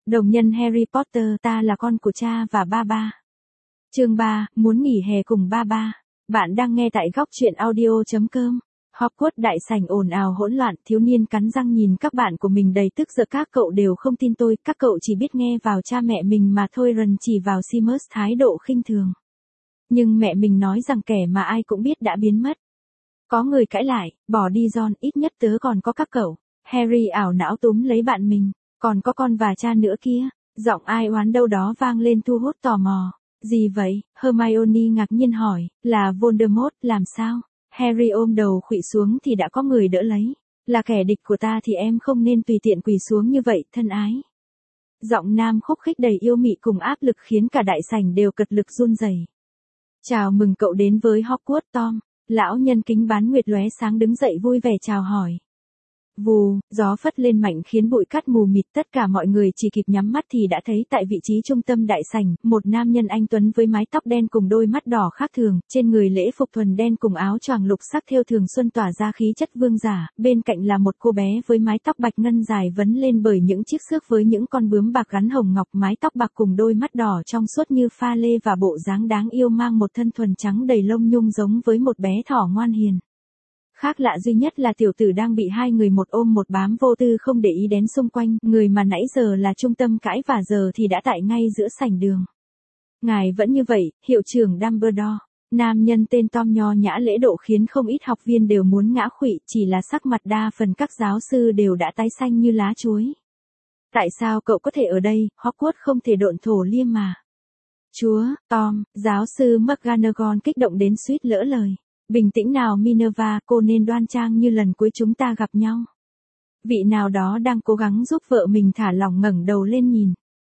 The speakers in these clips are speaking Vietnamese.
Đồng nhân Harry Potter, ta là con của cha và ba ba. Chương 3, muốn nghỉ hè cùng ba ba. Bạn đang nghe tại góc truyện audio.com. Hogwarts đại sảnh ồn ào hỗn loạn, thiếu niên cắn răng nhìn các bạn của mình đầy tức giận. Các cậu đều không tin tôi, các cậu chỉ biết nghe vào cha mẹ mình mà thôi. Ron chỉ vào Seamus thái độ khinh thường. Nhưng mẹ mình nói rằng kẻ mà ai cũng biết đã biến mất. Có người cãi lại, bỏ đi Ron, ít nhất tớ còn có các cậu. Harry ảo não túm lấy bạn mình, còn có con và cha nữa kia. Giọng ai oán đâu đó vang lên thu hút tò mò. Gì vậy? Hermione ngạc nhiên hỏi, là Voldemort, làm sao? Harry ôm đầu khuỵu xuống thì đã có người đỡ lấy. Là kẻ địch của ta thì em không nên tùy tiện quỳ xuống như vậy, thân ái. Giọng nam khúc khích đầy yêu mị cùng áp lực khiến cả đại sảnh đều cật lực run rẩy. Chào mừng cậu đến với Hogwarts Tom. Lão nhân kính bán nguyệt lóe sáng đứng dậy vui vẻ chào hỏi. Vù, gió phất lên mạnh khiến bụi cát mù mịt, tất cả mọi người chỉ kịp nhắm mắt thì đã thấy tại vị trí trung tâm đại sảnh, một nam nhân anh tuấn với mái tóc đen cùng đôi mắt đỏ khác thường, trên người lễ phục thuần đen cùng áo choàng lục sắc thêu thường xuân tỏa ra khí chất vương giả, bên cạnh là một cô bé với mái tóc bạch ngân dài vấn lên bởi những chiếc xước với những con bướm bạc gắn hồng ngọc, mái tóc bạc cùng đôi mắt đỏ trong suốt như pha lê và bộ dáng đáng yêu mang một thân thuần trắng đầy lông nhung giống với một bé thỏ ngoan hiền. Khác lạ duy nhất là tiểu tử đang bị hai người một ôm một bám vô tư không để ý đến xung quanh, người mà nãy giờ là trung tâm cãi và giờ thì đã tại ngay giữa sảnh đường. Ngài vẫn như vậy, hiệu trưởng Dumbledore. Nam nhân tên Tom nho nhã lễ độ khiến không ít học viên đều muốn ngã khuỵu, chỉ là sắc mặt đa phần các giáo sư đều đã tái xanh như lá chuối. Tại sao cậu có thể ở đây, Hogwarts không thể độn thổ liêm mà. Chúa, Tom, giáo sư McGonagall kích động đến suýt lỡ lời. Bình tĩnh nào Minerva, cô nên đoan trang như lần cuối chúng ta gặp nhau. Vị nào đó đang cố gắng giúp vợ mình thả lỏng ngẩng đầu lên nhìn.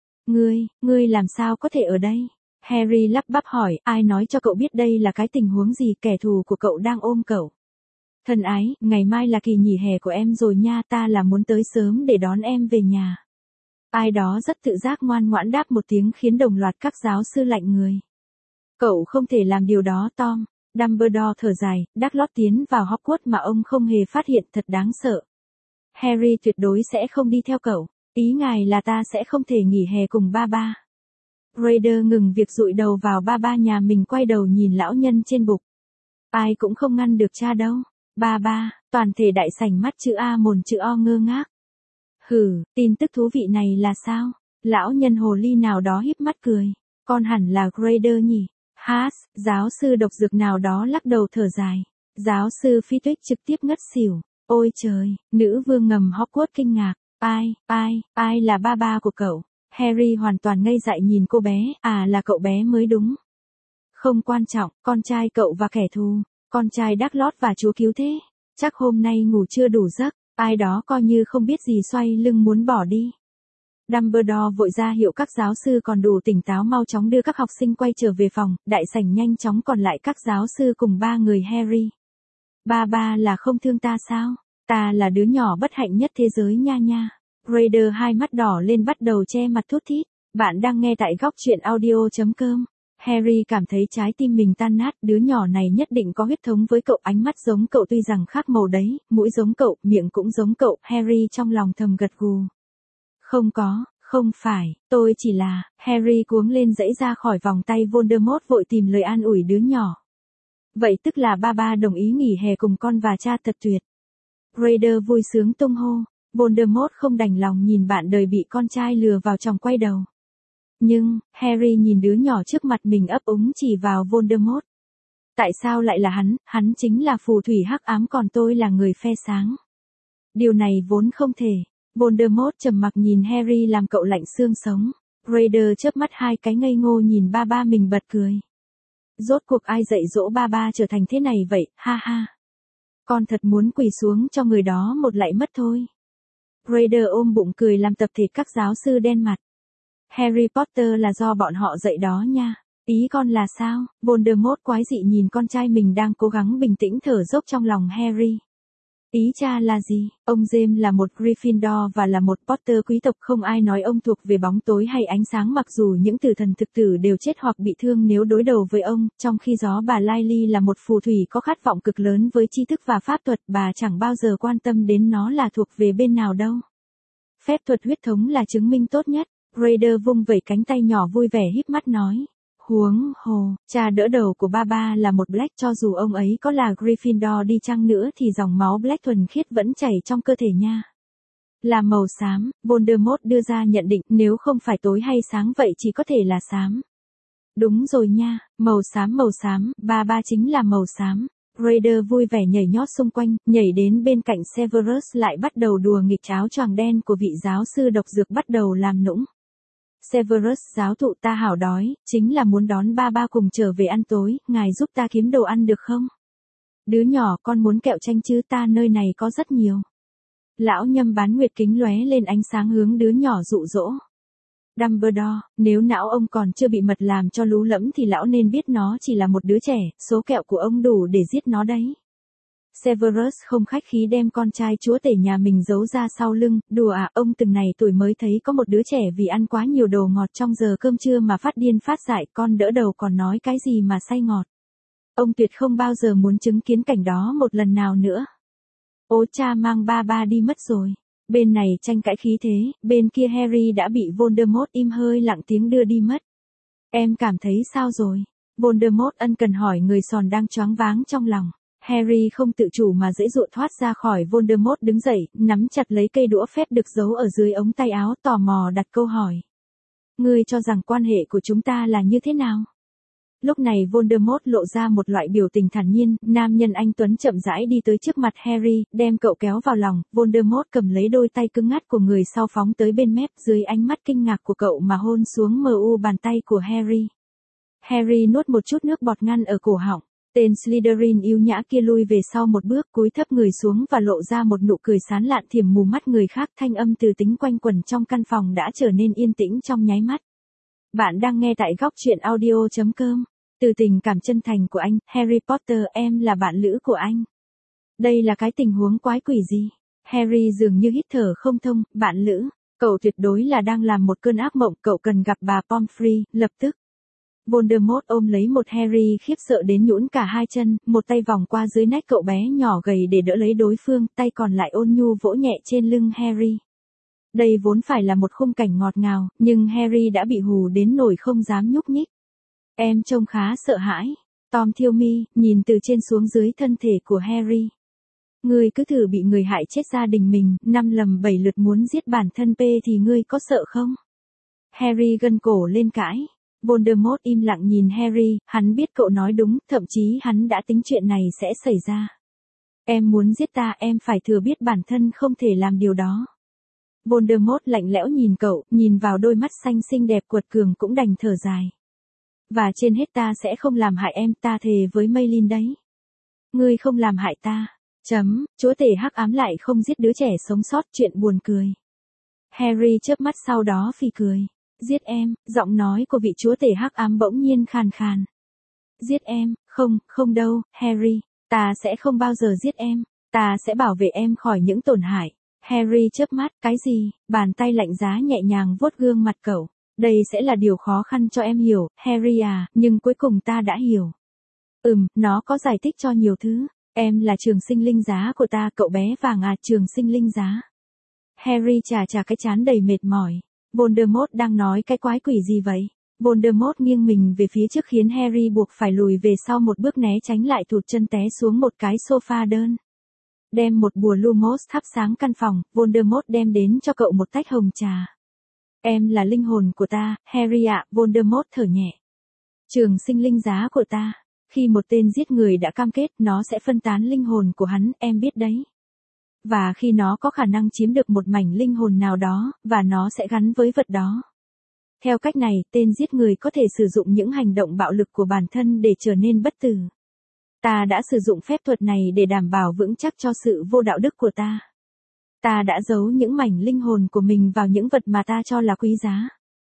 Ngươi làm sao có thể ở đây? Harry lắp bắp hỏi, ai nói cho cậu biết đây là cái tình huống gì, kẻ thù của cậu đang ôm cậu. Thân ái, ngày mai là kỳ nghỉ hè của em rồi nha, ta là muốn tới sớm để đón em về nhà. Ai đó rất tự giác ngoan ngoãn đáp một tiếng khiến đồng loạt các giáo sư lạnh người. Cậu không thể làm điều đó Tom. Dumbledore thở dài, Dumbledore tiến vào Hogwarts mà ông không hề phát hiện, thật đáng sợ. Harry tuyệt đối sẽ không đi theo cậu, ý ngài là ta sẽ không thể nghỉ hè cùng ba ba. Raider ngừng việc dụi đầu vào ba ba nhà mình, quay đầu nhìn lão nhân trên bục. Ai cũng không ngăn được cha đâu. Ba ba, toàn thể đại sảnh mắt chữ A mồn chữ O ngơ ngác. Hử, tin tức thú vị này là sao? Lão nhân hồ ly nào đó híp mắt cười. Con hẳn là Raider nhỉ? Haas, giáo sư độc dược nào đó lắc đầu thở dài. Giáo sư Phi Tuyết trực tiếp ngất xỉu. Ôi trời, nữ vương ngầm Hogwarts kinh ngạc. Ai là ba ba của cậu? Harry hoàn toàn ngây dại nhìn cô bé, là cậu bé mới đúng. Không quan trọng, con trai cậu và kẻ thù. Con trai Dumbledore và chúa cứu thế. Chắc hôm nay ngủ chưa đủ giấc, ai đó coi như không biết gì xoay lưng muốn bỏ đi. Dumbledore vội ra hiệu các giáo sư còn đủ tỉnh táo mau chóng đưa các học sinh quay trở về phòng, đại sảnh nhanh chóng còn lại các giáo sư cùng ba người Harry. Ba là không thương ta sao? Ta là đứa nhỏ bất hạnh nhất thế giới nha nha. Raider hai mắt đỏ lên bắt đầu che mặt thút thít. Bạn đang nghe tại góc truyện audio.com. Harry cảm thấy trái tim mình tan nát, đứa nhỏ này nhất định có huyết thống với cậu, ánh mắt giống cậu tuy rằng khác màu đấy, mũi giống cậu, miệng cũng giống cậu, Harry trong lòng thầm gật gù. Không phải, tôi chỉ là, Harry cuống lên giãy ra khỏi vòng tay Voldemort vội tìm lời an ủi đứa nhỏ. Vậy tức là ba ba đồng ý nghỉ hè cùng con và cha, thật tuyệt. Raider vui sướng tung hô, Voldemort không đành lòng nhìn bạn đời bị con trai lừa vào chòng quay đầu. Nhưng, Harry nhìn đứa nhỏ trước mặt mình ấp úng chỉ vào Voldemort. Tại sao lại là hắn chính là phù thủy hắc ám còn tôi là người phe sáng. Điều này vốn không thể. Voldemort trầm mặc nhìn Harry làm cậu lạnh xương sống. Raider chớp mắt hai cái ngây ngô nhìn ba ba mình bật cười. Rốt cuộc ai dạy dỗ ba ba trở thành thế này vậy, ha ha. Con thật muốn quỳ xuống cho người đó một lạy mất thôi. Raider ôm bụng cười làm tập thể các giáo sư đen mặt. Harry Potter là do bọn họ dạy đó nha. Ý con là sao? Voldemort quái dị nhìn con trai mình đang cố gắng bình tĩnh thở dốc trong lòng Harry. Ý cha là gì? Ông James là một Gryffindor và là một Potter quý tộc, không ai nói ông thuộc về bóng tối hay ánh sáng mặc dù những tử thần thực tử đều chết hoặc bị thương nếu đối đầu với ông, trong khi đó bà Lily là một phù thủy có khát vọng cực lớn với tri thức và pháp thuật, bà chẳng bao giờ quan tâm đến nó là thuộc về bên nào đâu. Phép thuật huyết thống là chứng minh tốt nhất. Raider vung vẩy cánh tay nhỏ vui vẻ híp mắt nói. Huống hồ, cha đỡ đầu của ba ba là một Black, cho dù ông ấy có là Gryffindor đi chăng nữa thì dòng máu Black thuần khiết vẫn chảy trong cơ thể nha. Là màu xám, Voldemort đưa ra nhận định, nếu không phải tối hay sáng vậy chỉ có thể là xám. Đúng rồi nha, màu xám, ba ba chính là màu xám. Raider vui vẻ nhảy nhót xung quanh, nhảy đến bên cạnh Severus lại bắt đầu đùa nghịch áo choàng đen của vị giáo sư độc dược bắt đầu làm nũng. Severus giáo thụ, ta hảo đói, chính là muốn đón ba ba cùng trở về ăn tối, ngài giúp ta kiếm đồ ăn được không? Đứa nhỏ, con muốn kẹo chanh chứ, ta nơi này có rất nhiều. Lão Nhâm Bán Nguyệt kính lóe lên ánh sáng hướng đứa nhỏ dụ dỗ. Dumbledore, nếu não ông còn chưa bị mật làm cho lú lẫm thì lão nên biết nó chỉ là một đứa trẻ, số kẹo của ông đủ để giết nó đấy. Severus không khách khí đem con trai chúa tể nhà mình giấu ra sau lưng, đùa à, ông từng này tuổi mới thấy có một đứa trẻ vì ăn quá nhiều đồ ngọt trong giờ cơm trưa mà phát điên phát dại, con đỡ đầu còn nói cái gì mà say ngọt. Ông tuyệt không bao giờ muốn chứng kiến cảnh đó một lần nào nữa. Ố cha mang ba ba đi mất rồi. Bên này tranh cãi khí thế, bên kia Harry đã bị Voldemort im hơi lặng tiếng đưa đi mất. Em cảm thấy sao rồi? Voldemort ân cần hỏi người sòn đang choáng váng trong lòng. Harry không tự chủ mà dễ dụa thoát ra khỏi Voldemort đứng dậy, nắm chặt lấy cây đũa phép được giấu ở dưới ống tay áo, tò mò đặt câu hỏi. Ngươi cho rằng quan hệ của chúng ta là như thế nào? Lúc này Voldemort lộ ra một loại biểu tình thản nhiên, nam nhân anh tuấn chậm rãi đi tới trước mặt Harry, đem cậu kéo vào lòng, Voldemort cầm lấy đôi tay cứng ngắt của người sau phóng tới bên mép, dưới ánh mắt kinh ngạc của cậu mà hôn xuống bàn tay của Harry. Harry nuốt một chút nước bọt ngăn ở cổ họng, tên Slytherin yêu nhã kia lui về sau một bước, cúi thấp người xuống và lộ ra một nụ cười sán lạn thiểm mù mắt người khác, thanh âm từ tính quanh quẩn trong căn phòng đã trở nên yên tĩnh trong nháy mắt. Bạn đang nghe tại góc truyện audio.com. Từ tình cảm chân thành của anh, Harry Potter, em là bạn lữ của anh. Đây là cái tình huống quái quỷ gì? Harry dường như hít thở không thông, bạn lữ. Cậu tuyệt đối là đang làm một cơn ác mộng, cậu cần gặp bà Pomfrey, lập tức. Voldemort ôm lấy một Harry khiếp sợ đến nhũn cả hai chân, một tay vòng qua dưới nách cậu bé nhỏ gầy để đỡ lấy đối phương, tay còn lại ôn nhu vỗ nhẹ trên lưng Harry. Đây vốn phải là một khung cảnh ngọt ngào, nhưng Harry đã bị hù đến nỗi không dám nhúc nhích. Em trông khá sợ hãi. Tom thiêu mi, nhìn từ trên xuống dưới thân thể của Harry. Ngươi cứ thử bị người hại chết gia đình mình, 5 lầm 7 lượt muốn giết bản thân P thì ngươi có sợ không? Harry gân cổ lên cãi. Voldemort im lặng nhìn Harry, hắn biết cậu nói đúng, thậm chí hắn đã tính chuyện này sẽ xảy ra. Em muốn giết ta, em phải thừa biết bản thân không thể làm điều đó. Voldemort lạnh lẽo nhìn cậu, nhìn vào đôi mắt xanh xinh đẹp quật cường cũng đành thở dài. Và trên hết ta sẽ không làm hại em, ta thề với Maylin đấy. Ngươi không làm hại ta. Chúa tể hắc ám lại không giết đứa trẻ sống sót, chuyện buồn cười. Harry chớp mắt sau đó phì cười. Giết em, giọng nói của vị chúa tể hắc ám bỗng nhiên khàn khàn. Giết em, không đâu, Harry, ta sẽ không bao giờ giết em, ta sẽ bảo vệ em khỏi những tổn hại. Harry chớp mắt, cái gì? Bàn tay lạnh giá nhẹ nhàng vuốt gương mặt cậu. Đây sẽ là điều khó khăn cho em hiểu, Harry à, nhưng cuối cùng ta đã hiểu. Nó có giải thích cho nhiều thứ. Em là trường sinh linh giá của ta, cậu bé vàng à, trường sinh linh giá. Harry chà cái trán đầy mệt mỏi. Voldemort đang nói cái quái quỷ gì vậy? Voldemort nghiêng mình về phía trước khiến Harry buộc phải lùi về sau một bước né tránh lại thụt chân té xuống một cái sofa đơn. Đem một bùa Lumos thắp sáng căn phòng, Voldemort đem đến cho cậu một tách hồng trà. Em là linh hồn của ta, Harry ạ, Voldemort thở nhẹ. Trường sinh linh giá của ta. Khi một tên giết người đã cam kết, nó sẽ phân tán linh hồn của hắn, em biết đấy. Và khi nó có khả năng chiếm được một mảnh linh hồn nào đó, và nó sẽ gắn với vật đó. Theo cách này, tên giết người có thể sử dụng những hành động bạo lực của bản thân để trở nên bất tử. Ta đã sử dụng phép thuật này để đảm bảo vững chắc cho sự vô đạo đức của ta. Ta đã giấu những mảnh linh hồn của mình vào những vật mà ta cho là quý giá.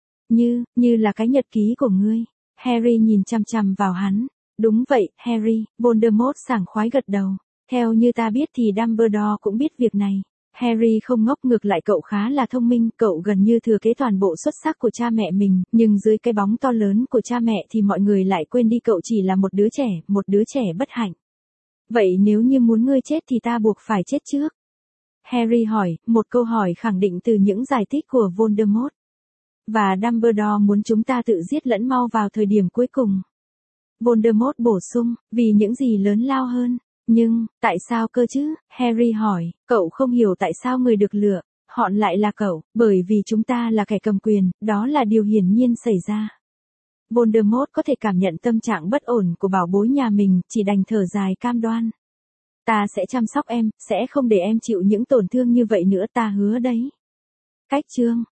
Như là cái nhật ký của ngươi. Harry nhìn chằm chằm vào hắn. Đúng vậy, Harry, Voldemort sảng khoái gật đầu. Theo như ta biết thì Dumbledore cũng biết việc này. Harry không ngốc, ngược lại cậu khá là thông minh, cậu gần như thừa kế toàn bộ xuất sắc của cha mẹ mình, nhưng dưới cái bóng to lớn của cha mẹ thì mọi người lại quên đi cậu chỉ là một đứa trẻ bất hạnh. Vậy nếu như muốn ngươi chết thì ta buộc phải chết trước. Harry hỏi, một câu hỏi khẳng định từ những giải thích của Voldemort. và Dumbledore muốn chúng ta tự giết lẫn mau vào thời điểm cuối cùng. Voldemort bổ sung, vì những gì lớn lao hơn. Nhưng, tại sao cơ chứ? Harry hỏi, cậu không hiểu tại sao người được lựa, họ lại là cậu, bởi vì chúng ta là kẻ cầm quyền, đó là điều hiển nhiên xảy ra. Voldemort có thể cảm nhận tâm trạng bất ổn của bảo bối nhà mình, chỉ đành thở dài cam đoan. Ta sẽ chăm sóc em, sẽ không để em chịu những tổn thương như vậy nữa, ta hứa đấy. Cách chương